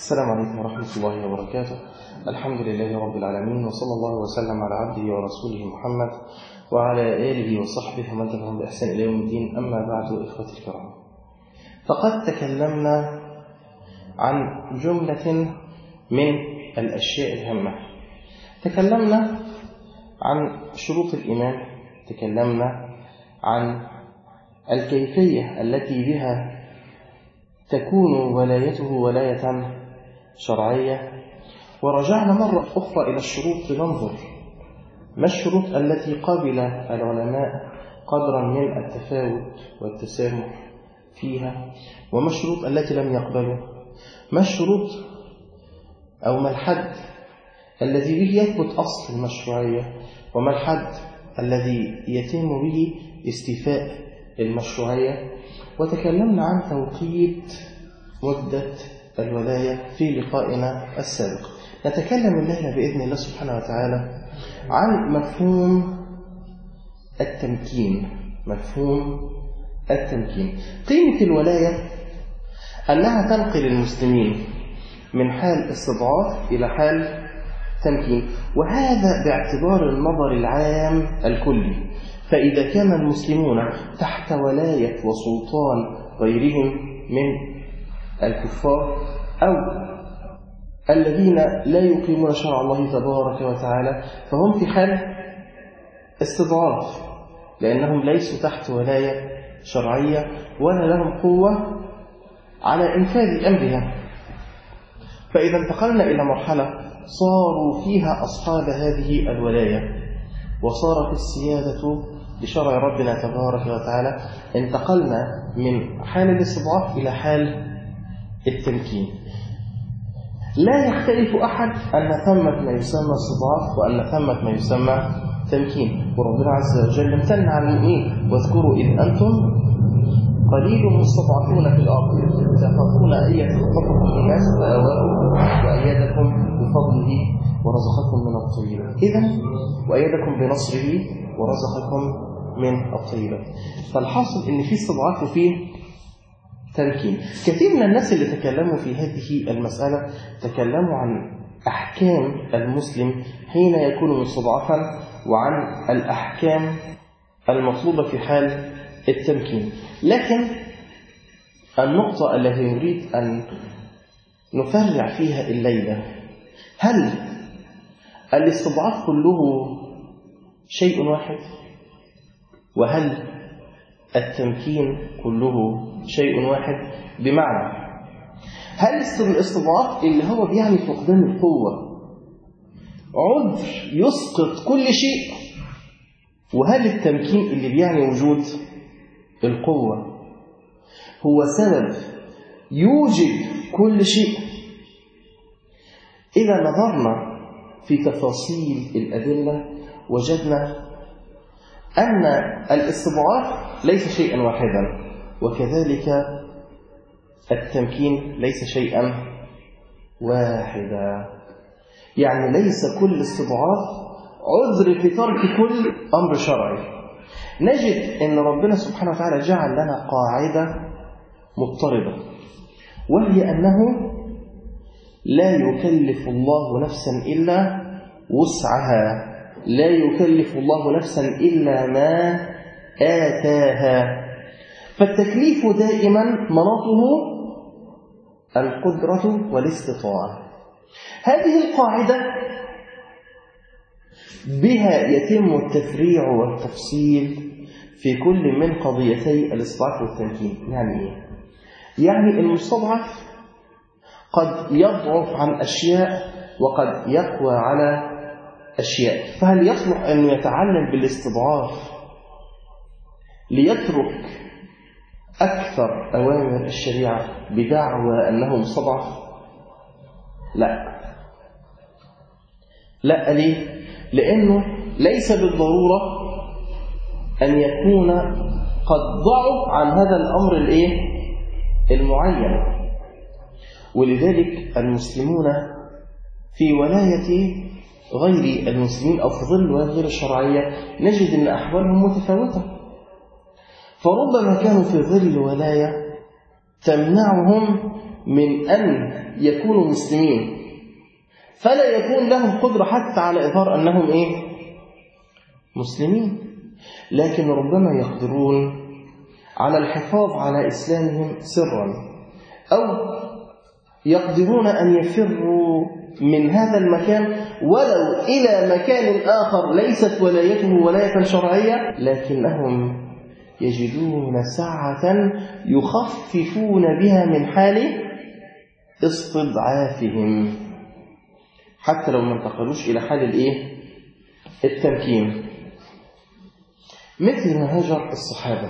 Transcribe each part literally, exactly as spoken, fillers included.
السلام عليكم ورحمة الله وبركاته. الحمد لله رب العالمين، وصلى الله وسلم على عبده ورسوله محمد وعلى آله وصحبه ومن تبعهم بإحسان إلى يوم الدين. أما بعد، إخوتي الكرام، فقد تكلمنا عن جملة من الأشياء الهامة. تكلمنا عن شروط الإيمان، تكلمنا عن الكيفية التي بها تكون ولايته ولاية شرعية، ورجعنا مرة أخرى إلى الشروط لننظر ما الشروط التي قبل العلماء قدرا من التفاوت والتسامح فيها، وما الشروط التي لم يقبلوا، ما الشروط أو ما الحد الذي به يثبت أصل المشروعية، وما الحد الذي يتم به استيفاء المشروعية. وتكلمنا عن توقيت مدة الولاية في لقائنا السابق. نتكلم الليلة بإذن الله سبحانه وتعالى عن مفهوم التمكين. مفهوم التمكين قيمة الولاية أنها تنقل المسلمين من حال استضعاف إلى حال تمكين، وهذا باعتبار النظر العام الكلي. فإذا كان المسلمون تحت ولاية وسلطان غيرهم من الكفار أو الذين لا يقيمون شرع الله تبارك وتعالى، فهم في حال استضعاف، لأنهم ليسوا تحت ولاية شرعية ولا لهم قوة على إنفاذ أمرها. فإذا انتقلنا إلى مرحلة صاروا فيها أصحاب هذه الولاية وصارت السيادة بشرع ربنا تبارك وتعالى، انتقلنا من حال الاستضعاف إلى حال التمكين. لا يختلف أحد أن ثمة ما يسمى استضعاف وأن ثمة ما يسمى تمكين. وربنا عز وجل امتن على المؤمنين: واذكروا إذ أنتم قليل مستضعفون في الأرض تخافون أن يتخطفكم الناس فآواكم وأيدكم بفضله ورزقكم من الطيبات. إذن وأيدكم بنصره ورزقكم من الطيبات. فالحاصل إن في استضعاف وفيه تمكين. كثير من الناس اللي تكلموا في هذه المسألة تكلموا عن أحكام المسلم حين يكون مستضعفا، وعن الأحكام المطلوبة في حال التمكين. لكن النقطة التي نريد أن نفرع فيها الليلة: هل الاستضعاف كله شيء واحد؟ وهل التمكين كله شيء واحد؟ بمعنى، هل الاستضعاف اللي هو بيعني فقدان القوة عذر يسقط كل شيء؟ وهل التمكين اللي بيعني وجود القوة هو سبب يوجد كل شيء؟ إذا نظرنا في تفاصيل الأدلة وجدنا أن الاستضعاف ليس شيئا واحدا، وكذلك التمكين ليس شيئا واحدا. يعني ليس كل استضعاف عذر في ترك كل أمر شرعي. نجد أن ربنا سبحانه وتعالى جعل لنا قاعدة مضطردة، وهي أنه لا يكلف الله نفسا إلا وسعها، لا يكلف الله نفسا إلا ما آتاها. فالتكليف دائما مناطه القدرة والاستطاعة. هذه القاعدة بها يتم التفريع والتفصيل في كل من قضيتي الاستضعاف والتمكين. يعني إيه؟ يعني المستضعف قد يضعف عن أشياء وقد يقوى على أشياء. فهل يصلح أن يتعلم بالاستضعاف ليترك أكثر أوامر الشريعة بدعوى أنه مستضعف؟ لا لا ليه؟ لأنه ليس بالضرورة أن يكون قد ضعف عن هذا الأمر الإيه؟ المعين. ولذلك المسلمون في ولاية غير المسلمين أو في ظل الولاية غير الشرعية نجد أن أحوالهم متفاوتة. فربما كانوا في ظل ولاية تمنعهم من أن يكونوا مسلمين، فلا يكون لهم قدرة حتى على إظهار أنهم إيه؟ مسلمين، لكن ربما يقدرون على الحفاظ على إسلامهم سرا، أو يقدرون أن يفروا من هذا المكان ولو إلى مكان آخر ليست ولايته ولاية شرعية، لكنهم يجدون سعة يخففون بها من حال استضعافهم حتى لو ما انتقلوش إلى حال الإيه؟ التمكين. مثل ما هاجر الصحابة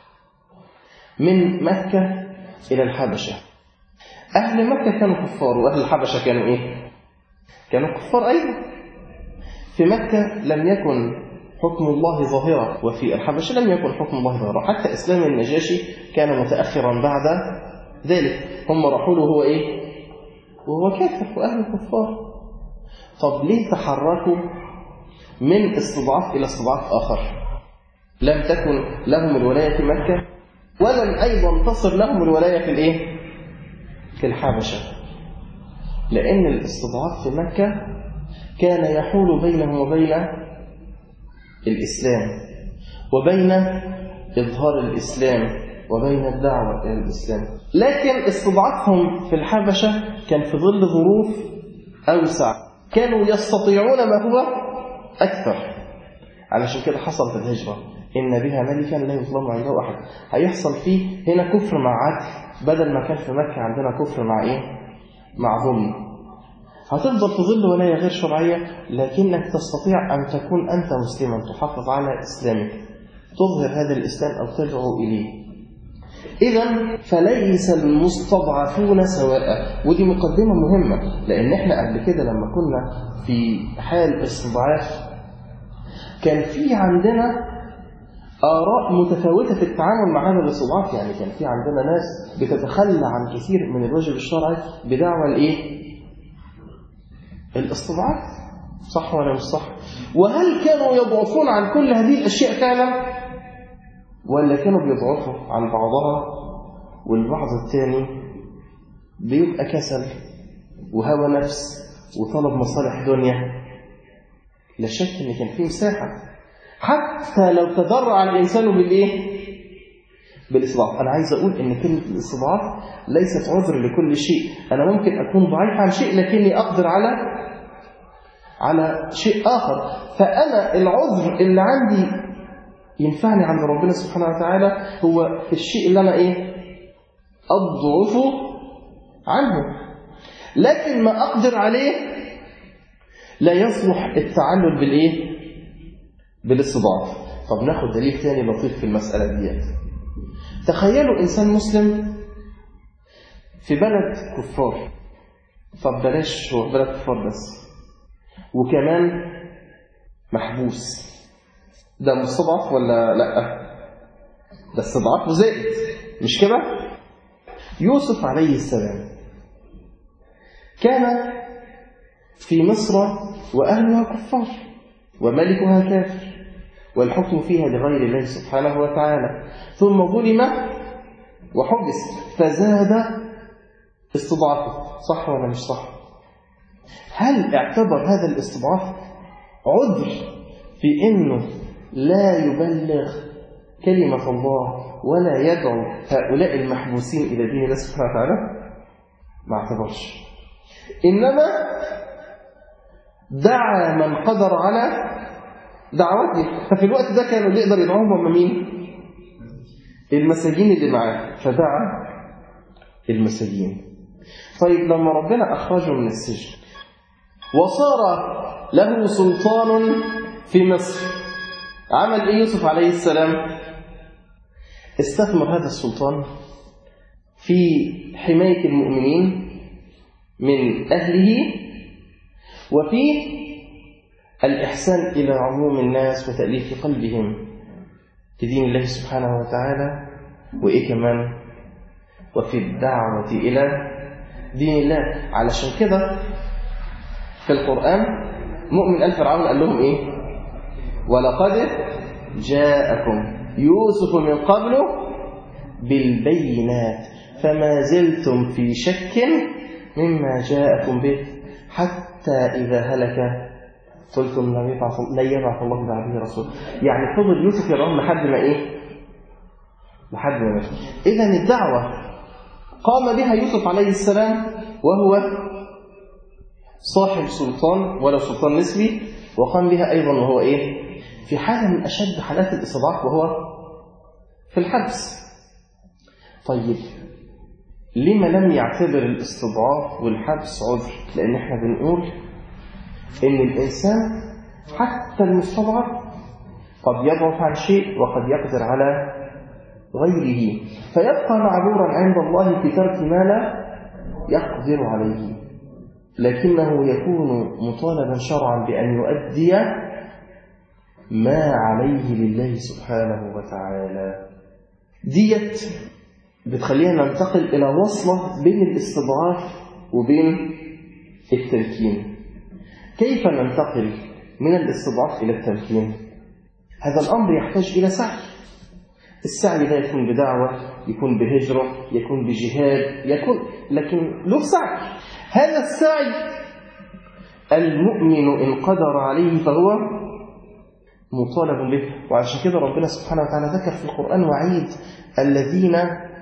من مكة إلى الحبشة. أهل مكة كانوا كفار وأهل الحبشة كانوا إيه؟ كانوا كفار أيضا. في مكة لم يكن حكم الله ظاهرا، وفي الحبشة لم يكن حكم الله ظاهرا، حتى إسلام النجاشي كان متأخرا بعد ذلك. هم راحوا له هو إيه؟ وهو كافر وأهل كفار. طب ليه تحركوا من استضعاف إلى استضعاف آخر؟ لم تكن لهم الولاية في مكة، ولم أيضا تصل لهم الولاية في الإيه؟ في الحبشة، لأن الاستضعاف في مكة كان يحول بينهم وبين الإسلام، وبين إظهار الإسلام، وبين الدعوة إلى الإسلام. لكن استضعافهم في الحبشة كان في ظل ظروف أوسع، كانوا يستطيعون ما هو أكثر. علشان كده حصلت الهجرة، إن بها ملكا لا يظلم عنده أحد. هيحصل فيه هنا كفر مع عدل، بدل ما كان في مكة عندنا كفر مع إيه؟ مع ظلم. هتفضل في ظل ولاية غير شرعية، لكنك تستطيع أن تكون أنت مسلما، تحافظ على إسلامك، تظهر هذا الإسلام أو تدعو إليه. إذن فليس المستضعفون سواء. ودي مقدمة مهمة، لأن إحنا قبل كده لما كنا في حال استضعاف كان في عندنا آراء متفاوتة في التعامل مع هذا الاستضعاف. يعني كان في عندنا ناس بتتخلى عن كثير من الواجب الشرعي بدعوى الإيه؟ الاستضعاف. صح ولا مش صح؟ وهل كانوا يضعفون عن كل هذه الأشياء فعلا؟ ولا كانوا بيضعفوا عن بعضها والبعض الثاني بيبقى كسل وهوى نفس وطلب مصالح دنيا؟ لا شك ان كان في مساحة حتى لو تضرع الإنسان بالإيه؟ بالاستضعاف. أنا عايز أقول إن كلمة الاستضعاف ليست عذر لكل شيء. أنا ممكن أكون ضعيف عن شيء لكني أقدر على على شيء آخر. فأنا العذر اللي عندي ينفعني عند ربنا سبحانه وتعالى هو في الشيء اللي أنا إيه؟ أضعف عنه، لكن ما أقدر عليه لا يصلح التعلل بالإيه؟ بالاستضعاف. طب ناخد دليل ثاني لطيف في المسألة دي. تخيلوا إنسان مسلم في بلد كفار. طب بلاش هو بلد كفار بس، وكمان محبوس. ده مستضعف ولا لأ؟ ده استضعاف وزائد، مش كده؟ يوسف عليه السلام كان في مصر وأهلها كفار وملكها كافر، والحكم فيها لغير الله سبحانه وتعالى، ثم ظلم وحبس فزاد استضعافه. صح ولا مش صح؟ هل اعتبر هذا الاستضعاف عذر في انه لا يبلغ كلمة الله ولا يدعو هؤلاء المحبوسين إلى دين الله سبحانه وتعالى؟ ما اعتبرش، إنما دعا من قدر على دعوته. ففي الوقت ده كانوا يقدر يدعوهم هم مين؟ المساجين اللي معاه، فدعا المساجين. طيب لما ربنا أخرجه من السجن وصار له سلطان في مصر، عمل إيه يوسف عليه السلام؟ استثمر هذا السلطان في حماية المؤمنين من أهله، وفي الإحسان إلى عموم الناس وتأليف قلبهم في دين الله سبحانه وتعالى، وإيه كمان؟ وفي الدعوة إلى دين الله. علشان كده في القرآن مؤمن آل فرعون قال لهم إيه؟ ولقد جاءكم يوسف من قبل بالبينات فما زلتم في شك مما جاءكم به حتى إذا هلك قلتم لن يبعث الله بعده رسول. يعني فضل يوسف يدعوهم لحد ما إيه؟ لحد ما مات. إذن الدعوة قام بها يوسف عليه السلام وهو صاحب سلطان ولو سلطان نسبي، وقام بها أيضا وهو إيه؟ في حالة من أشد حالات الاستضعاف وهو في الحبس. طيب لما لم يعتبر الاستضعاف والحبس عذر؟ لأن احنا بنقول إن الإنسان حتى المستضعف قد يضعف عن شيء وقد يقدر على غيره، فيبقى معذورا عند الله في ترك ما لا يقدر عليه، لكنه يكون مطالبا شرعا بأن يؤدي ما عليه لله سبحانه وتعالى. ديت بتخلينا ننتقل إلى وصلة بين الاستضعاف وبين التمكين. كيف ننتقل من الاستضعاف إلى التمكين؟ هذا الأمر يحتاج إلى سعي. السعي ده يكون بدعوة، يكون بهجرة، يكون بجهاد، يكون لكن له سعي. هذا السعي المؤمن إن قدر عليه فهو مطالب به. وعشان كده ربنا سبحانه وتعالى ذكر في القرآن وعيد الذين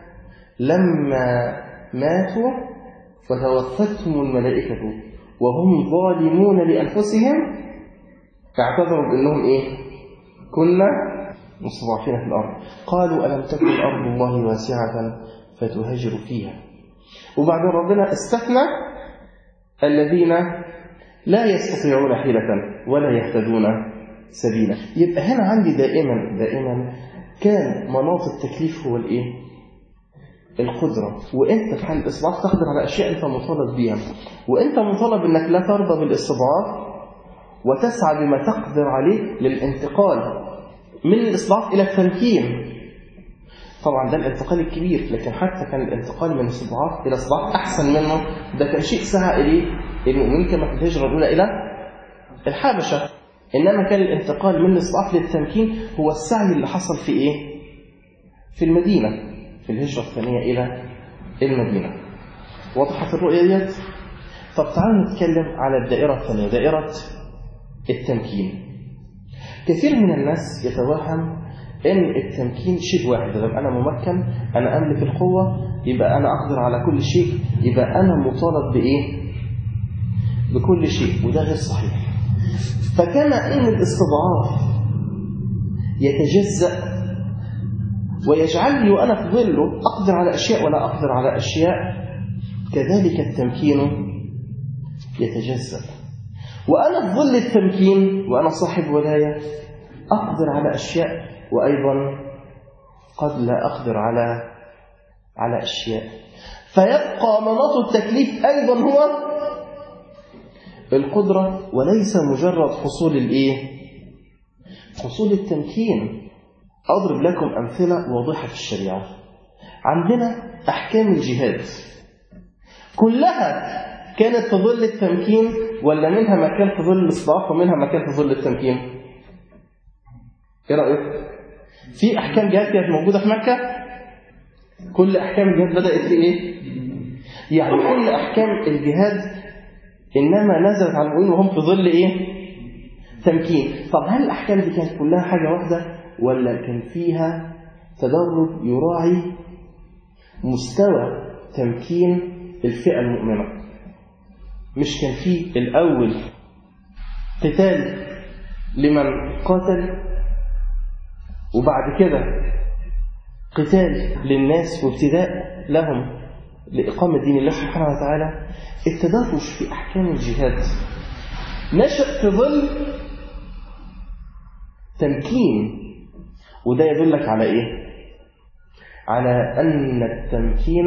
لما ماتوا فتوفتهم الملائكة وهم ظالمون لأنفسهم اعتذروا بأنهم إيه؟ كنا مستضعفين في الأرض. قالوا ألم تكن أرض الله واسعة فتهاجروا فيها. وبعد ربنا استثنى الذين لا يستطيعون حيلة ولا يهتدون سبيلا. يبقى هنا عندي دائما دائما كان مناط التكليف هو الإيه؟ القدرة. وإنت في حال الإصلاح تقدر على أشياء أنت مطالب بها، وإنت مطالب أنك لا ترضى بالاستضعاف وتسعى بما تقدر عليه للانتقال من الإصلاح إلى التمكين. طبعا ده الانتقال الكبير، لكن حتى كان الانتقال من الاستضعاف إلى إصلاح أحسن منه. ده كان شيء سعى إليه المؤمنين كما في الهجرة الأولى إلى الحبشة. إنما كان الانتقال من الإصلاح للتمكين هو السعي اللي حصل في إيه؟ في المدينة، في الهجرة الثانية إلى المدينة. وضحت الرؤية ديت؟ طب تعالوا نتكلم على الدائرة الثانية، دائرة التمكين. كثير من الناس يتوهم إن التمكين شيء واحد، لما أنا ممكن أنا أملك القوة يبقى أنا أقدر على كل شيء، يبقى أنا مطالب بإيه؟ بكل شيء، وده غير صحيح. فكما إن الاستضعاف يتجزأ ويجعلني وأنا في ظله أقدر على أشياء ولا أقدر على أشياء، كذلك التمكين يتجزأ. وأنا في ظل التمكين وأنا صاحب ولاية أقدر على أشياء، وأيضا قد لا أقدر على على أشياء. فيبقى مناط التكليف أيضا هو القدرة، وليس مجرد حصول الإيه؟ حصول التمكين. أضرب لكم أمثلة واضحة في الشريعة. عندنا أحكام الجهاد كلها كانت في ظل التمكين، ولا منها ما كان في ظل الإصلاح ومنها ما كان في ظل التمكين؟ إيه رأيك؟ في أحكام جهاد كانت موجودة في مكة، كل أحكام الجهاد بدأت في إيه؟ يعني كل أحكام الجهاد إنما نزلت على المؤمنين وهم في ظل إيه؟ تمكين. طب هل الأحكام دي كانت كلها حاجة واحدة، ولا كان فيها تدرج يراعي مستوى تمكين الفئة المؤمنة؟ مش كان فيه الأول قتال لمن قاتل، وبعد كده قتال للناس وابتداء لهم لإقامة دين الله سبحانه وتعالى؟ التدرج في أحكام الجهاد نشأ في ظل تمكين، وده يدلك على إيه؟ على أن التمكين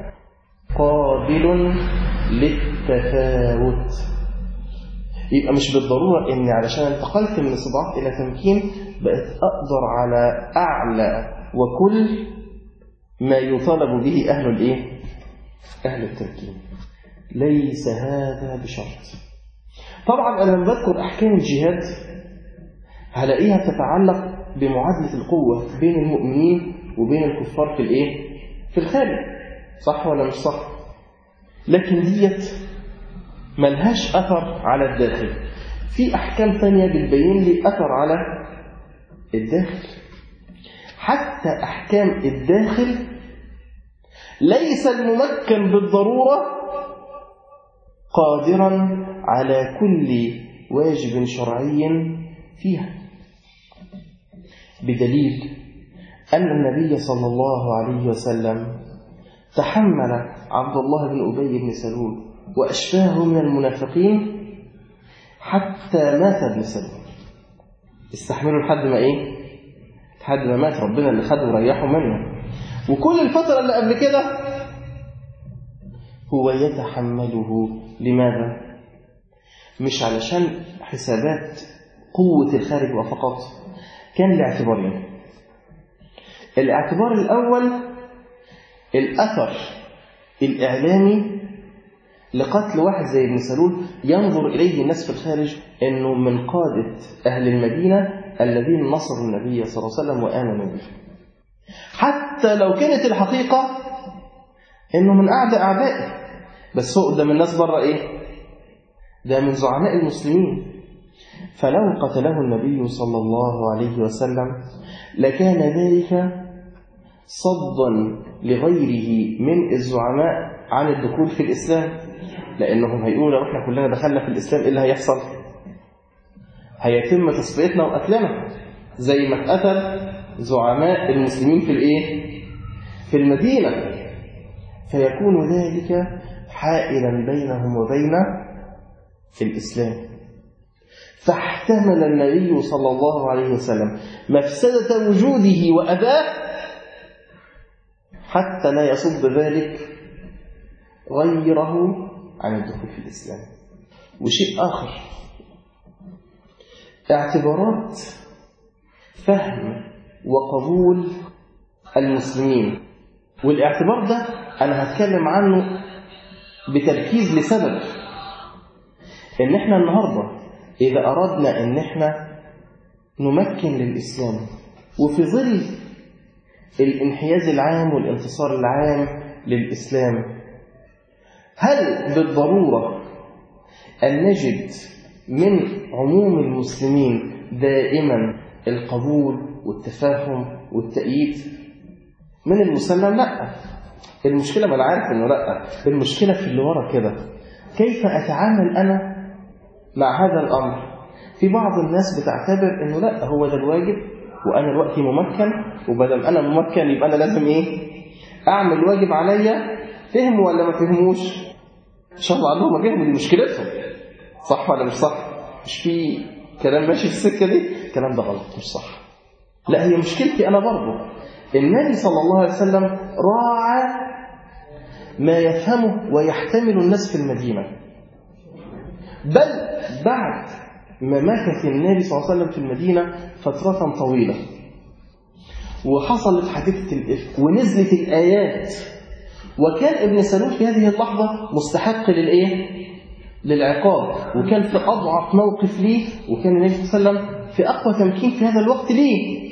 قابل للتفاوت. يبقى مش بالضرورة إني علشان انتقلت من استضعاف إلى تمكين بقت أقدر على أعلى وكل ما يطالب به أهل الإيه؟ أهل التمكين. ليس هذا بشرط. طبعا أنا لما بذكر أحكام الجهاد هلاقيها تتعلق بمعادلة القوة بين المؤمنين وبين الكفار في الإيه؟ في الخارج. صح ولا مش صح؟ لكن ديت ملهاش أثر على الداخل. في أحكام ثانية بتبين لي أثر على الداخل. حتى أحكام الداخل ليس الممكن بالضرورة قادرا على كل واجب شرعي فيها، بدليل أن النبي صلى الله عليه وسلم تحمل عبد الله بن أبي بن سلول وأشباهه من المنافقين حتى مات ابن سلول. استحملوا لحد ما إيه؟ لحد ما مات، ربنا اللي خده وريحه منه. وكل الفترة اللي قبل كده هو يتحمله. لماذا؟ مش علشان حسابات قوة الخارج وفقط، كان لاعتبارين. الاعتبار الأول الأثر الإعلامي لقتل واحد زي ابن سلول ينظر إليه الناس في الخارج أنه من قادة أهل المدينة الذين نصروا النبي صلى الله عليه وسلم وآمنوا به، حتى لو كانت الحقيقة أنه من أعداء أعدائه، بس هو قدام الناس بره إيه؟ ده من زعماء المسلمين. فلو قتله النبي صلى الله عليه وسلم لكان ذلك صدا لغيره من الزعماء عن الدخول في الإسلام، لأنهم هيقولوا لو احنا كلنا دخلنا في الإسلام إيه اللي هيحصل؟ هيتم تصفيتنا وقتلنا زي ما اتقتل زعماء المسلمين في الإيه؟ في المدينة. فيكون ذلك حائلا بينهم وبين الإسلام. فاحتمل النبي صلى الله عليه وسلم مفسدة وجوده وأذاه حتى لا يصد ذلك غيره عن الدخول في الإسلام. وشيء آخر، اعتبارات فهم وقبول المسلمين. والاعتبار ده أنا هتكلم عنه بتركيز لسبب، إن إحنا النهاردة إذا أردنا إن إحنا نمكن للإسلام وفي ظل الانحياز العام والانتصار العام للإسلام، هل بالضرورة أن نجد من عموم المسلمين دائما القبول والتفاهم والتأييد؟ من المسلم لا. المشكلة ما أنا عارف إنه لا، المشكلة في اللي ورا كده. كيف أتعامل أنا مع هذا الأمر؟ في بعض الناس بتعتبر إنه لا، هو ده الواجب وأنا الوقت ممكن، وبدل أنا ممكن يبقى أنا لازم إيه؟ أعمل واجب عليا. فهموا ولا ما فهموش؟ إن شاء الله عنهم فهموا، دي مشكلتهم. صح ولا مش صح؟ مش في كلام ماشي في السكة دي؟ الكلام ده غلط، مش صح. لا، هي مشكلتي أنا برضه. النبي صلى الله عليه وسلم راعى ما يفهمه ويحتمل الناس في المدينة، بل بعد ما مكث النبي صلى الله عليه وسلم في المدينة فترة طويلة وحصلت حادثة الإفك ونزلت الآيات، وكان ابن سلول في هذه اللحظة مستحق للإيه؟ للعقاب، وكان في أضعف موقف ليه، وكان النبي صلى الله عليه وسلم في أقوى تمكين في هذا الوقت ليه،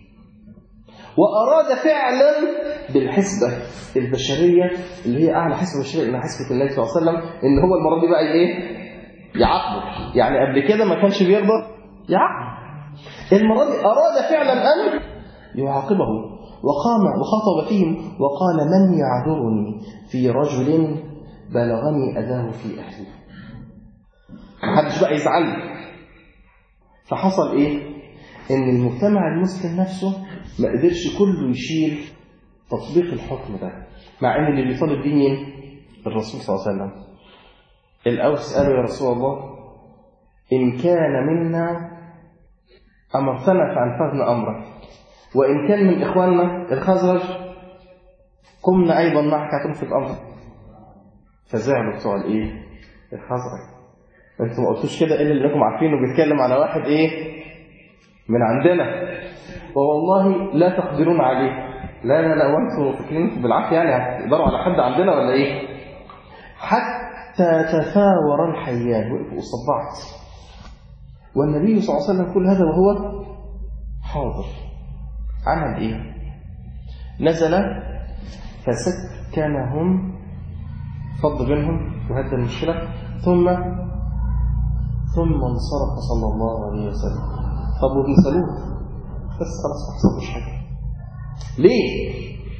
وأراد فعلا بالحسبة البشرية اللي هي أعلى حسبة بشرية، إنها حسبة النبي صلى الله عليه وسلم، إن هو المرة دي بقى إيه؟ يعاقبه. يعني قبل كده ما كانش بيرضى يعاقب، المرة دي أراد فعلا أن يعاقبه، وقام وخطب فيهم وقال: من يعذرني في رجل بلغني أذاه في أهلي؟ محدش بقى يزعل. فحصل إيه؟ إن المجتمع المسلم نفسه ما قدرش كله يشيل تطبيق الحكم ده، مع إن اللي بيطالب بيه مين؟ الرسول صلى الله عليه وسلم. الأوس قالوا: يا رسول الله، إن كان منا أمرتنا فأنفذنا أمرك، وإن كان من إخواننا الخزرج قمنا أيضا معك هتنفذ أمرك. فزعلوا بتوع الإيه؟ الخزرج. أنتم ما قلتوش كده إلا اللي لكم عارفينه بيتكلم على واحد إيه؟ من عندنا، ووالله لا تقدرون عليه. لا لا لا، وانتم فاكرين بالعافية يعني هتقدروا على حد عندنا ولا إيه؟ حتى تثاور الحيان، وقفوا قصاد بعض، والنبي صلى الله عليه وسلم كل هذا وهو حاضر. عمل إيه؟ نزل فسكنهم، فض بينهم وهدى المشكلة، ثم ثم انصرف صلى الله عليه وسلم. طب وابن سلول بس خلاص ما حصلش حاجة. ليه؟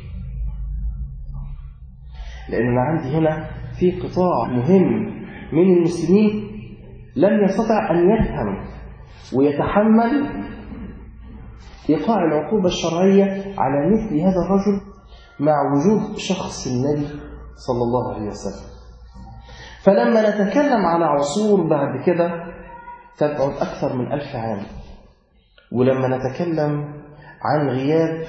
لأن أنا عندي هنا في قطاع مهم من المسلمين لم يستطع أن يفهم ويتحمل إيقاع العقوبة الشرعية على مثل هذا الرجل مع وجود شخص النبي صلى الله عليه وسلم. فلما نتكلم على عصور بعد كده تبعد أكثر من ألف عام، ولما نتكلم عن غياب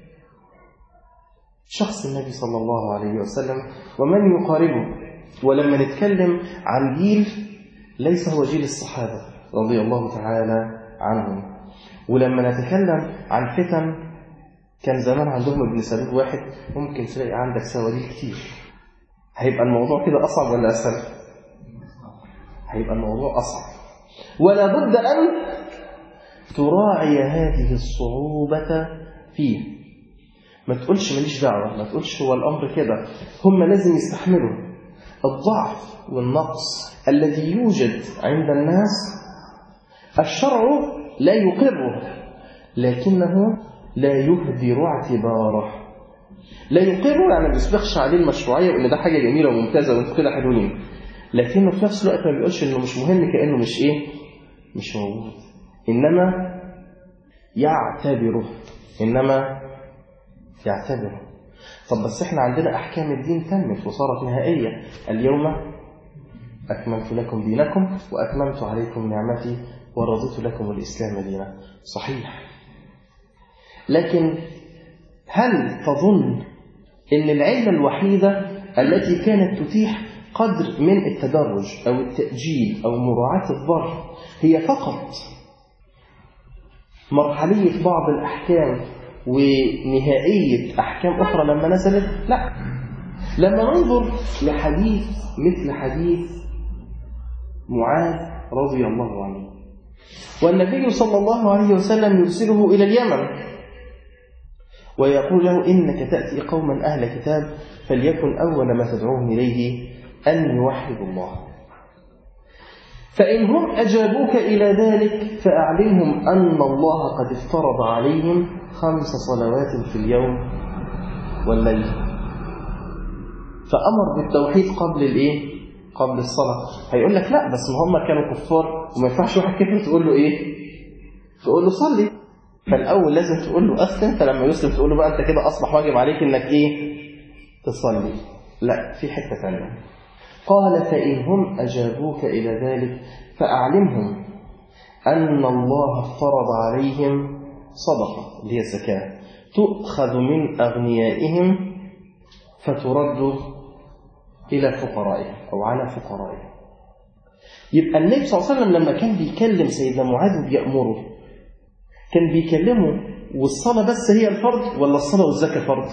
شخص النبي صلى الله عليه وسلم ومن يقاربه، ولما نتكلم عن جيل ليس هو جيل الصحابة رضي الله تعالى عنهم، ولما نتكلم عن فتن كان زمان عندهم ابن سلول واحد ممكن تلاقي عندك سواليل كتير، هيبقى الموضوع كده أصعب ولا أسهل؟ هيبقى الموضوع أصعب. ولا بد أن تراعي هذه الصعوبة فيه. ما تقولش ماليش دعوة، ما تقولش هو الأمر كده، هم لازم يستحملوا الضعف والنقص الذي يوجد عند الناس. الشرع لا يقره لكنه لا يهدر اعتباره، لا يقره يعني ما بيسبقش عليه المشروعية وإن ده حاجة جميلة وممتازة وانتوا كده حلوين، لكنه في نفس الوقت ما بيقولش إنه مش مهم كأنه مش إيه مش موجود، إنما يعتبره إنما يعتبره. طب بس إحنا عندنا أحكام الدين تمت وصارت نهائية، اليوم أكملت لكم دينكم وأتممت عليكم نعمتي ورضيت لكم الإسلام دينا. صحيح، لكن هل تظن أن العلة الوحيدة التي كانت تتيح قدر من التدرج أو التأجيل أو مراعاة الضرر هي فقط مرحلية بعض الأحكام ونهائية أحكام أخرى لما نزلت؟ لا، لما ننظر لحديث مثل حديث معاذ رضي الله عنه، والنبي صلى الله عليه وسلم يرسله إلى اليمن ويقول له إنك تأتي قوما أهل كتاب فليكن أول ما تدعوهم إليه أن يوحدوا الله، فإن هم أجابوك إلى ذلك فأعلمهم أن الله قد افترض عليهم خمس صلوات في اليوم والليل، فأمر بالتوحيد قبل الإيه؟ قبل الصلاة. هيقول لك لا بس ما هم كانوا كفار وما ينفعش واحد كفر تقول له إيه؟ تقول له صلي، فالأول لازم تقول له أسلم، فلما يسلم تقول له بقى أنت كده أصبح واجب عليك إنك إيه؟ تصلي. لا، في حتة ثانية. قال فإن هم أجابوك إلى ذلك فأعلمهم أن الله افترض عليهم صدقة اللي هي الزكاة تؤخذ من أغنيائهم فترد إلى فقرائهم أو على فقرائهم. يبقى النبي صلى الله عليه وسلم لما كان بيكلم سيدنا معاذ بيأمره كان بيكلمه والصلاة بس هي الفرض ولا الصلاة والزكاة فرض؟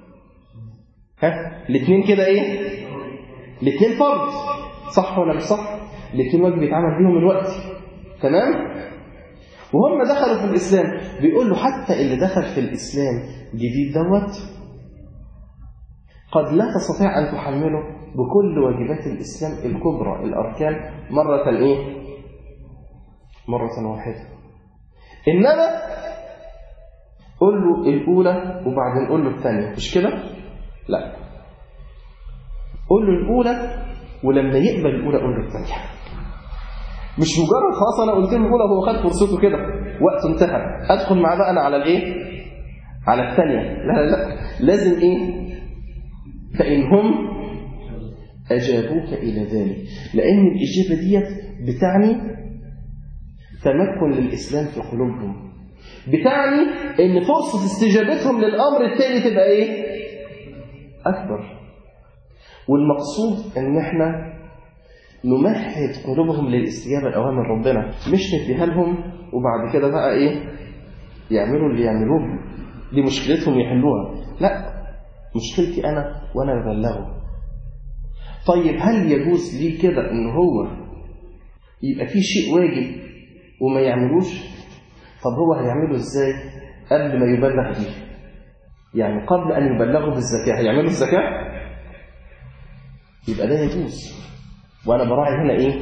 ها؟ الاثنين كده إيه؟ الاثنين فرض، صح ولا مش صح؟ الاثنين واجب يتعامل بيهم الوقت، تمام؟ وهم دخلوا في الإسلام بيقول له حتى اللي دخل في الإسلام جديد دوت قد لا تستطيع أن تحمله بكل واجبات الإسلام الكبرى الأركان مرة إيه؟ مرة واحدة، إنما قل له الأولى وبعدين قل له الثانية، مش كده؟ لا، قل له الأولى ولما يقبل الأولى قل له الثانية، مش مجرد خلاص أنا قلت له الأولى وهو خد فرصته كده وقت انتهى أدخل معاه بقى أنا على الإيه؟ على الثانية. لا لا لا، لازم إيه؟ فإن هم أجابوك إلى ذلك، لأن الإجابة دي بتعني تمكن للإسلام في قلوبهم، بتعني إن فرصة استجابتهم للأمر التالي تبقى إيه؟ أكبر. والمقصود إن إحنا نمهد قلوبهم للاستجابة لأوامر ربنا، مش نديها لهم وبعد كده بقى إيه؟ يعملوا اللي يعملوه، دي مشكلتهم يحلوها. لا، مشكلتي أنا وأنا ببلغه. طيب هل يجوز لي كده إن هو يبقى في شيء واجب وما يعملوش؟ طب هو هيعمله إزاي قبل ما يبلغ بيه؟ يعني قبل أن يبلغوا بالزكاة هيعملوا الزكاة، يبقى ده يجوز. وأنا براعي هنا إيه؟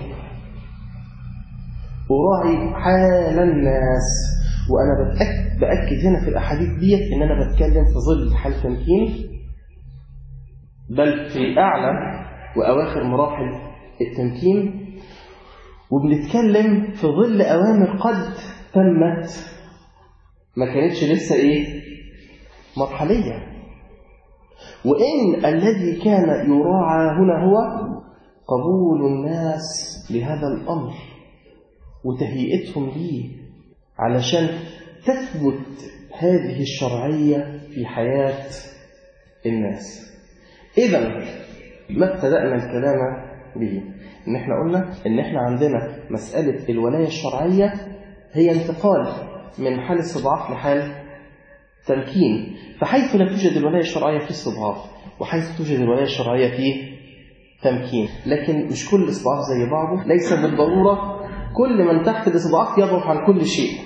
أراعي حال الناس. وأنا بتأكد, بأكد هنا في الأحاديث ديت إن أنا بتكلم في ظل حال تمكين، بل في أعلى وأواخر مراحل التمكين، وبنتكلم في ظل أوامر قد تمت ما كانتش لسه إيه؟ مرحلية. وإن الذي كان يراعى هنا هو قبول الناس لهذا الأمر وتهيئتهم ليه علشان تثبت هذه الشرعية في حياة الناس. إذن ما ابتدأنا الكلام به؟ إن إحنا قلنا إن إحنا عندنا مسألة الولاية الشرعية هي انتقال من حال استضعاف لحال تمكين. فحيث لا توجد الولاية الشرعية في استضعاف، وحيث توجد الولاية الشرعية في تمكين. لكن مش كل استضعاف زي بعضه، ليس بالضرورة كل من تحت الاستضعاف يضعف عن كل شيء،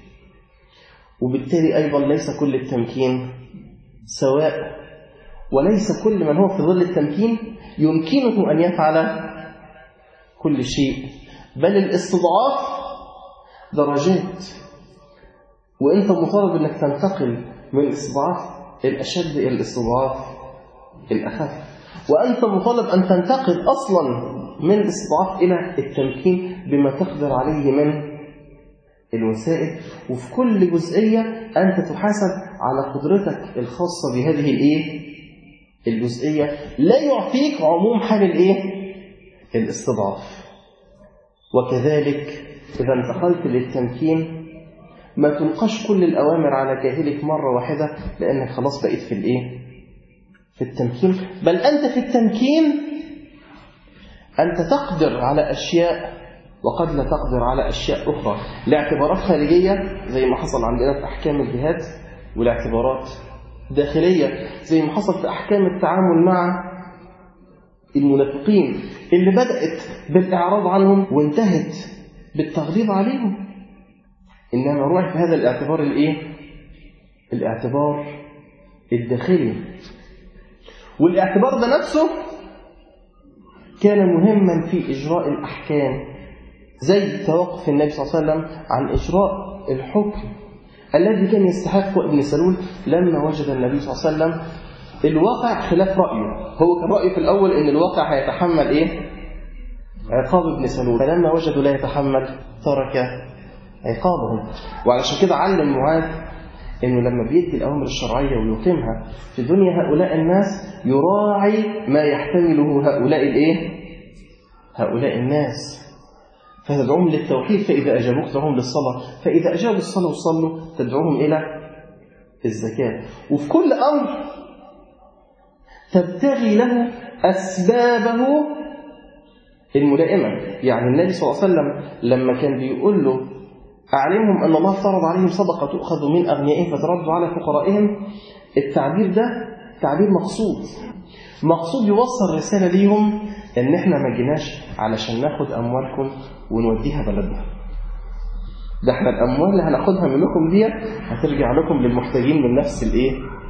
وبالتالي أيضا ليس كل التمكين سواء، وليس كل من هو في ظل التمكين يمكنه أن يفعل كل شيء، بل الاستضعاف درجات، وأنت مطالب أنك تنتقل من الاستضعاف الأشد إلى الاستضعاف الأخف، وأنت مطالب أن تنتقل أصلا من الاستضعاف إلى التمكين بما تقدر عليه من الوسائل. وفي كل جزئية أنت تحاسب على قدرتك الخاصة بهذه الإيه؟ الجزئية، لا يعطيك عموم حال الإيه؟ الاستضعاف. وكذلك إذا انتقلت للتمكين ما تلقاش كل الأوامر على كاهلك مرة واحدة، لأنك خلاص بقيت في الإيه؟ في التمكين. بل أنت في التمكين أنت تقدر على أشياء وقد لا تقدر على أشياء أخرى لاعتبارات خارجية زي ما حصل عندنا في أحكام الجهاد، ولاعتبارات داخلية زي ما حصل في أحكام التعامل مع المنافقين اللي بدأت بالإعراض عنهم وانتهت بالتغليظ عليهم. إنما روح في هذا الاعتبار الإيه؟ الاعتبار الداخلي. والاعتبار ده نفسه كان مهما في إجراء الأحكام، زي توقف النبي صلى الله عليه وسلم عن إجراء الحكم الذي كان يستحقه ابن سلول لما وجد النبي صلى الله عليه وسلم الواقع خلاف رأيه. هو كان رأيه في الأول إن الواقع هيتحمل إيه؟ عقاب ابن سلول، فلما وجدوا لا يتحمل ترك عقابهم. وعلشان كده علم معاذ إنه لما بيدي الأوامر الشرعية ويقيمها في دنيا هؤلاء الناس يراعي ما يحتمله هؤلاء الإيه؟ هؤلاء الناس. فتدعوهم للتوحيد فإذا أجابوك تدعوهم للصلاة، فإذا أجابوا الصلاة وصلوا تدعوهم إلى الزكاة. وفي كل أمر تبتغي له أسبابه الملائمة. يعني النبي صلى الله عليه وسلم لما كان بيقول له أعلمهم أن الله فرض عليهم صدقة تؤخذ من أغنيائهم فترد على فقرائهم، التعبير ده تعبير مقصود مقصود يوصل رسالة ليهم إن إحنا ما جيناش علشان ناخد أموالكم ونوديها بلدنا، ده إحنا الأموال اللي هناخدها منكم دي هترجع لكم للمحتاجين من نفس الإيه؟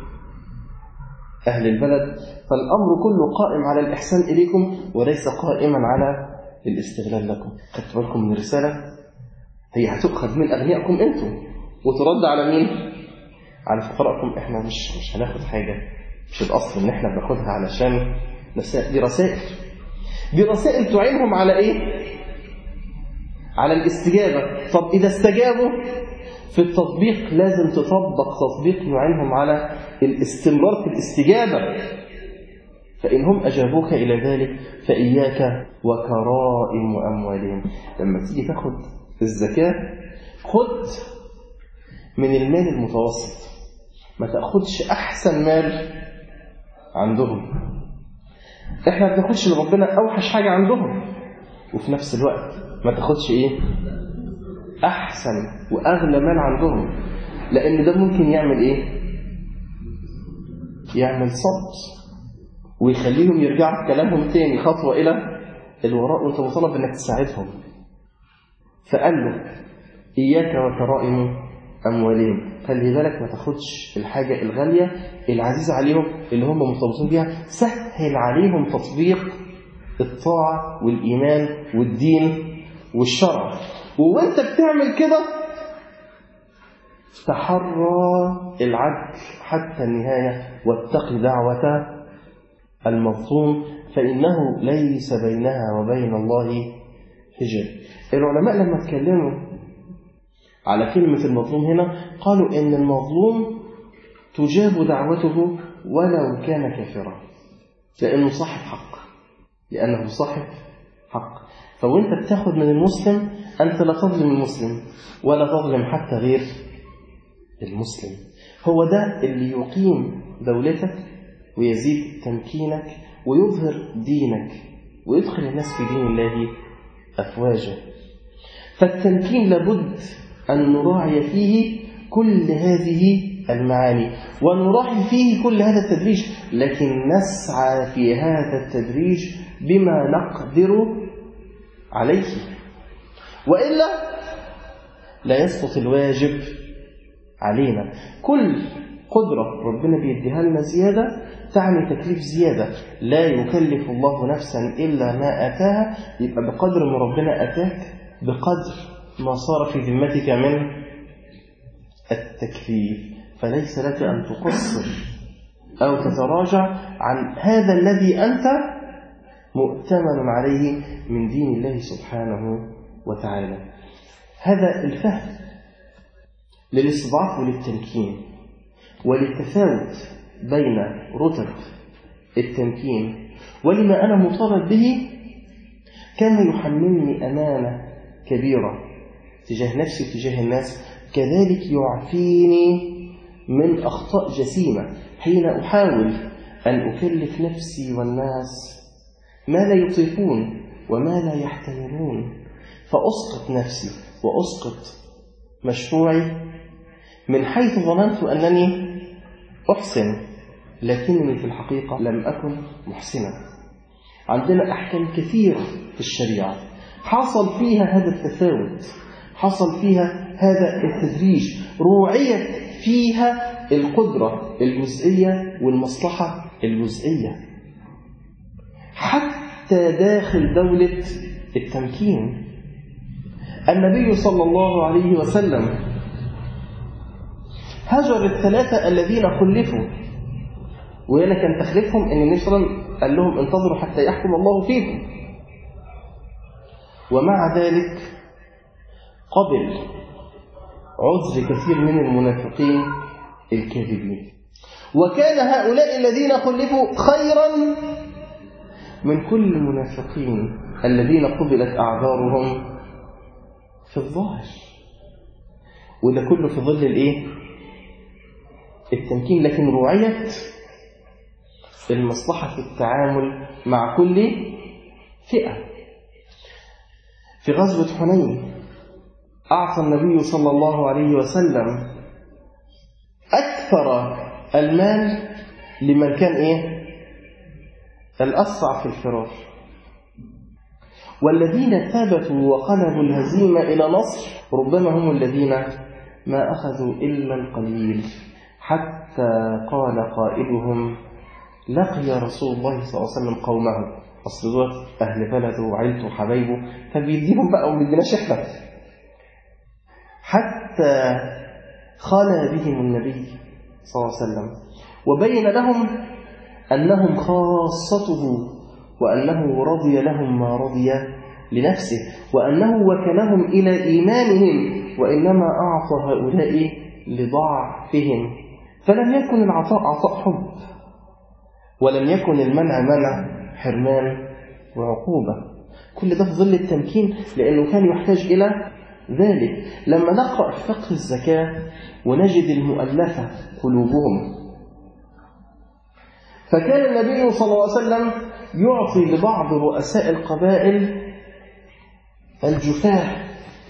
أهل البلد. فالأمر كله قائم على الإحسان إليكم وليس قائما على الاستغلال لكم. خدت بالكم من الرسالة؟ هي هتؤخذ من أغنيائكم أنتم وترد على مين؟ على فقراءكم. إحنا مش مش هناخد حاجة، مش الأصل إن إحنا بناخدها علشان دي رسائل دي رسائل تعينهم على إيه؟ على الاستجابة. طب إذا استجابوا في التطبيق لازم تطبق تطبيق يعينهم على الاستمرار في الاستجابة. فإنهم أجابوك إلى ذلك فإياك وكرائم أموالهم. لما تيجي تاخد الزكاة خد من المال المتوسط، ما تأخدش أحسن مال عندهم. إحنا ما بناخدش لربنا أوحش حاجة عندهم، وفي نفس الوقت ما تاخدش إيه؟ أحسن وأغلى مال عندهم، لأن ده ممكن يعمل إيه؟ يعمل صد ويخليهم يرجعوا في كلامهم تاني خطوة إلى الوراء، وأنت مطالب أنك تساعدهم. فقال له إياك وكرائم أموالهم. خلي بالك ما تاخدش الحاجة الغالية العزيزة عليهم اللي هم مرتبطين بيها، سهل عليهم تطبيق الطاعة والإيمان والدين والشرع. ووانت بتعمل كده تحرى العدل حتى النهاية، واتق دعوة المظلوم فإنه ليس بينها وبين الله حجاب. العلماء لما اتكلموا على كلمة المظلوم هنا قالوا إن المظلوم تجاب دعوته ولو كان كافرا، لأنه صاحب حق، لأنه صاحب حق. فوانت بتاخد من المسلم أنت لا تظلم المسلم ولا تظلم حتى غير المسلم. هو ده اللي يقيم دولتك ويزيد تمكينك ويظهر دينك ويدخل الناس في دين الله أفواجا. فالتمكين لابد أن نراعي فيه كل هذه المعاني ونراعي فيه كل هذا التدريج، لكن نسعى في هذا التدريج بما نقدر عليه، وإلا لا يسقط الواجب علينا. كل قدرة ربنا بيديها لنا زيادة تعني تكليف زيادة. لا يكلف الله نفسا إلا ما أتاها، يبقى بقدر ما ربنا أتاك بقدر ما صار في ذمتك من التكليف. فليس لك أن تقصر أو تتراجع عن هذا الذي أنت مؤتمن عليه من دين الله سبحانه وتعالى. هذا الفهم للاستضعاف وللتمكين وللتفاوت بين رتب التمكين ولما أنا مطالب به كان يحملني أمانة كبيرة تجاه نفسي وتجاه الناس، كذلك يعفيني من أخطاء جسيمة حين أحاول أن أكلف نفسي والناس ما لا يطيقون وما لا يحتملون، فأسقط نفسي وأسقط مشروعي من حيث ظننت أنني أحسن، لكنني في الحقيقة لم أكن محسنا. عندنا أحكام كثيرة في الشريعة حصل فيها هذا التفاوت، حصل فيها هذا التدريج، روعيت فيها القدرة الجزئية والمصلحة الجزئية، حتى داخل دولة التمكين. النبي صلى الله عليه وسلم هجر الثلاثة الذين خلفوا، وهنا كان تخليفهم أن النبي صلى الله عليه وسلم قال لهم انتظروا حتى يحكم الله فيكم، ومع ذلك قبل عذر كثير من المنافقين الكاذبين. وكان هؤلاء الذين خلفوا خيرا من كل المنافقين الذين قبلت أعذارهم في الظاهر. وده كله في ظل الايه؟ التمكين، لكن رعاية المصلحة في التعامل مع كل فئة. في غزوة حنين أعطى النبي صلى الله عليه وسلم أكثر المال لمن كان إيه؟ الأسرع في الفرار، والذين ثبتوا وقلبوا الهزيمة إلى نصر ربما هم الذين ما أخذوا إلا القليل، حتى قال قائدهم لقي رسول الله صلى الله عليه وسلم قومه، أصل دول أهل بلده وعيلته وحبايبه فبيديهم بقى ومديناش إحنا، حتى خلى بهم النبي صلى الله عليه وسلم وبين لهم أنهم خاصته، وأنه رضي لهم ما رضي لنفسه، وأنه وكلهم إلى إيمانهم، وإنما أعطى هؤلاء لضعفهم. فلم يكن العطاء عطاء حب، ولم يكن المنع منع حرمان وعقوبة. كل ده في ظل التمكين، لأنه كان يحتاج إلى ذلك. لما نقرأ فقه الزكاة ونجد المؤلفة قلوبهم، فكان النبي صلى الله عليه وسلم يعطي لبعض رؤساء القبائل الجفاة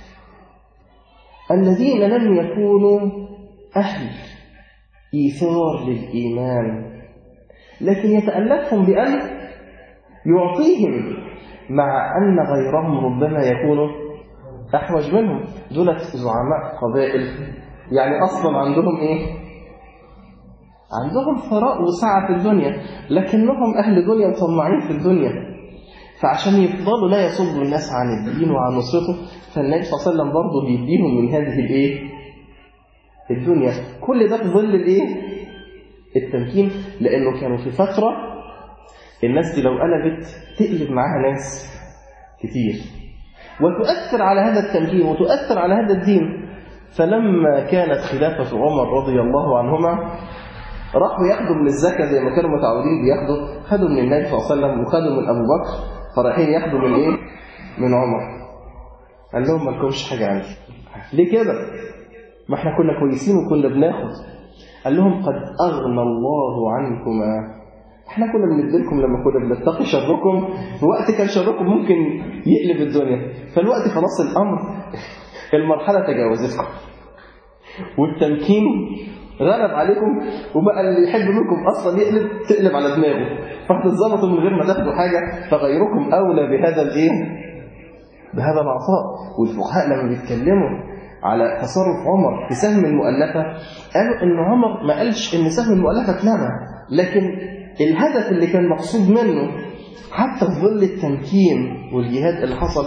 الذين لم يكونوا أهل إيثار للإيمان، لكن يتألفهم بأن يعطيهم، مع أن غيرهم ربما يكونوا أحوج منهم. دولة زعماء قبائل يعني أصلا عندهم إيه؟ عندهم ثراء وسعة في الدنيا، لكنهم أهل دنيا وطماعين في الدنيا. فعشان يفضلوا لا يصدوا الناس عن الدين وعن نصرته، فالنبي صلى الله عليه وسلم برضه بيديهم من هذه الإيه؟ الدنيا. كل ده في ظل الإيه؟ التمكين، لأنه كانوا في فترة الناس دي لو قلبت تقلب معاها ناس كتير وتؤثر على هذا التمكين وتؤثر على هذا الدين. فلما كانت خلافة عمر رضي الله عنهما راحوا ياخدوا من الزكاة زي ما كانوا متعودين بياخدوا، خدوا من النبي صلى الله عليه وسلم وخدوا من أبو بكر، فرايحين ياخدوا من إيه؟ من عمر. قال لهم ما لكمش حاجة عندي. ليه كده؟ ما احنا كنا كويسين وكنا بناخد. قال لهم قد أغنى الله عنكما، احنا كنا بندلكم لما كنا بنتقي شركم، في وقت كان شركم ممكن يقلب الدنيا، فالوقت خلاص الأمر المرحلة تجاوزتكم والتمكين غلب عليكم، وبقى اللي يحب منكم أصلا يقلب تقلب على دماغه، فهتتظبطوا من غير ما تاخدوا حاجة، فغيركم أولى بهذا الإيه؟ بهذا العطاء. والفقهاء لما بيتكلموا على تصرف عمر في سهم المؤلفة قالوا إن عمر ما قالش إن سهم المؤلفة اتلغى، لكن الهدف اللي كان مقصود منه حتى في ظل التمكين والجهاد اللي حصل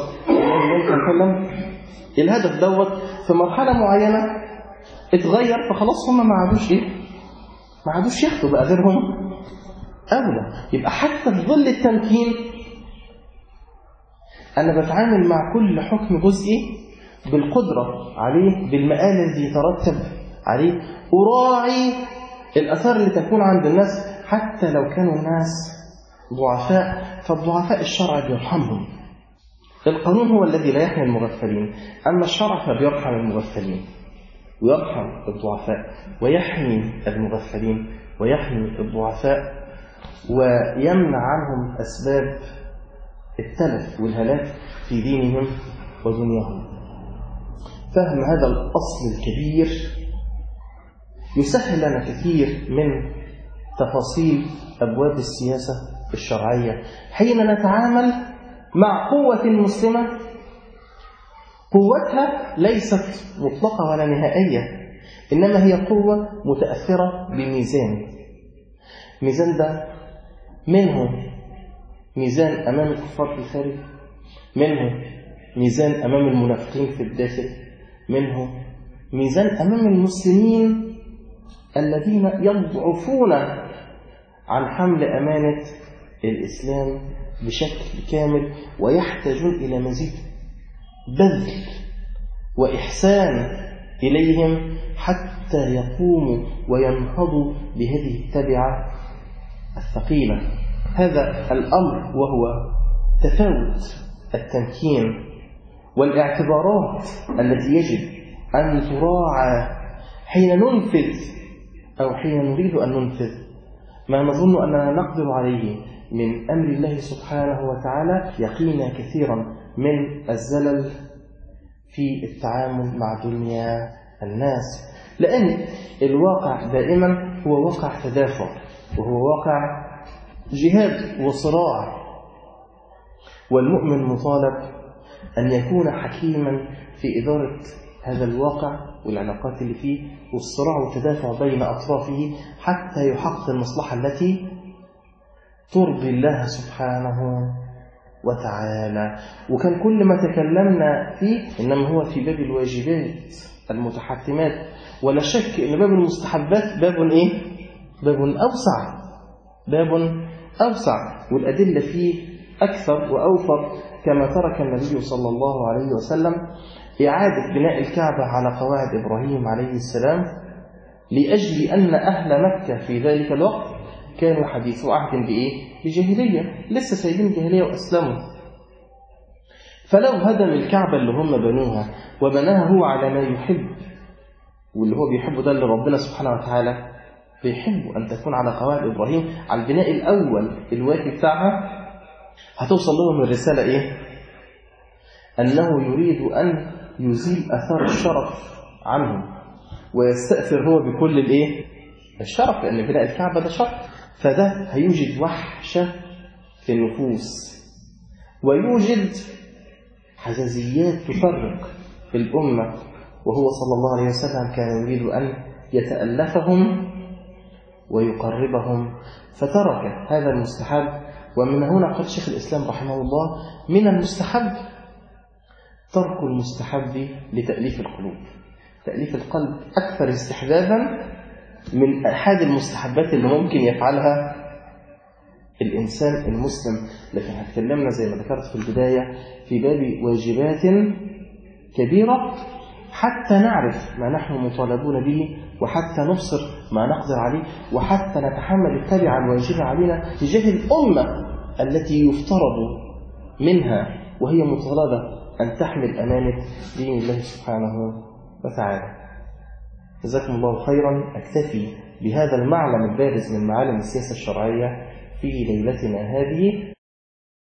الهدف دوت في مرحلة معينة اتغير، فخلاص هم ما عادوش ايه؟ ما عادوش ياخدوا بقى غيرهم أولى. يبقى حتى في ظل التمكين أنا بتعامل مع كل حكم جزئي بالقدرة عليه، بالمآل الذي يترتب عليه، أراعي الأثار اللي تكون عند الناس حتى لو كانوا الناس ضعفاء، فالضعفاء الشرع بيرحمهم. القانون هو الذي لا يحمي المغفلين، أما الشرع فبيرحم المغفلين ويرحم الضعفاء ويحمي المغفلين ويحمي الضعفاء ويمنع عنهم أسباب التلف والهلاك في دينهم ودنياهم. فهم هذا الأصل الكبير يسهل لنا كثير من تفاصيل أبواب السياسة الشرعية حين نتعامل مع قوة مسلمة قوتها ليست مطلقة ولا نهائية، إنما هي قوة متأثرة بميزان. ميزان ده منه ميزان أمام الكفار في الخارج، منه ميزان أمام المنافقين في الداخل، منه ميزان أمام المسلمين الذين يضعفون عن حمل أمانة الإسلام بشكل كامل ويحتاجون إلى مزيد بذل وإحسان إليهم حتى يقوموا وينهضوا بهذه التبعة الثقيلة. هذا الأمر وهو تفاوت التمكين والاعتبارات التي يجب أن تراعى حين ننفذ أو حين نريد أن ننفذ ما نظن أننا نقدر عليه من أمر الله سبحانه وتعالى، يقينا كثيرا من الزلل في التعامل مع دنيا الناس، لأن الواقع دائما هو واقع تدافع وهو واقع جهاد وصراع، والمؤمن مطالب أن يكون حكيما في إدارة هذا الواقع والعلاقات اللي فيه والصراع والتدافع بين أطرافه حتى يحقق المصلحة التي ترضي الله سبحانه وتعالى. وكان كل ما تكلمنا فيه إنما هو في باب الواجبات المتحتمات، ولا شك إن باب المستحبات باب إيه؟ باب أوسع، باب أوسع، والأدلة فيه أكثر وأوفر، كما ترك النبي صلى الله عليه وسلم إعادة بناء الكعبة على قواعد إبراهيم عليه السلام لأجل أن أهل مكة في ذلك الوقت كانوا حديث عهد بإيه؟ بجاهلية، لسه سايبين الجاهلية وأسلموا. فلو هدم الكعبة اللي هم بنوها وبناها هو على ما يحب، واللي هو بيحبه ده اللي ربنا سبحانه وتعالى بيحبه أن تكون على قواعد إبراهيم على البناء الأول الوافي بتاعها، هتوصل لهم الرسالة إيه؟ أنه يريد أن يزيل أثار الشرف عنهم ويستأثر هو بكل الإيه؟ الشرف، لأن بناء الكعبة ده شرف، فده هيوجد وحشة في النفوس ويوجد حزازيات تفرق الأمة وهو صلى الله عليه وسلم كان يريد أن يتألفهم ويقربهم، فترك هذا المستحب. ومن هنا قال شيخ الإسلام رحمه الله: من المستحب ترك المستحب لتأليف القلوب. تأليف القلب أكثر استحبابا من أحد المستحبات اللي ممكن يفعلها الإنسان المسلم. لكن هتكلمنا زي ما ذكرت في البداية في باب واجبات كبيرة حتى نعرف ما نحن مطالبون به، وحتى نبصر ما نقدر عليه، وحتى نتحمل التبع الواجب علينا تجاه الأمة التي يفترض منها وهي مطالبة أن تحمل أمانة دين الله سبحانه وتعالى. جزاكم الله خيرا. أكتفي بهذا المعلم البارز من معالم السياسة الشرعية في ليلتنا هذه،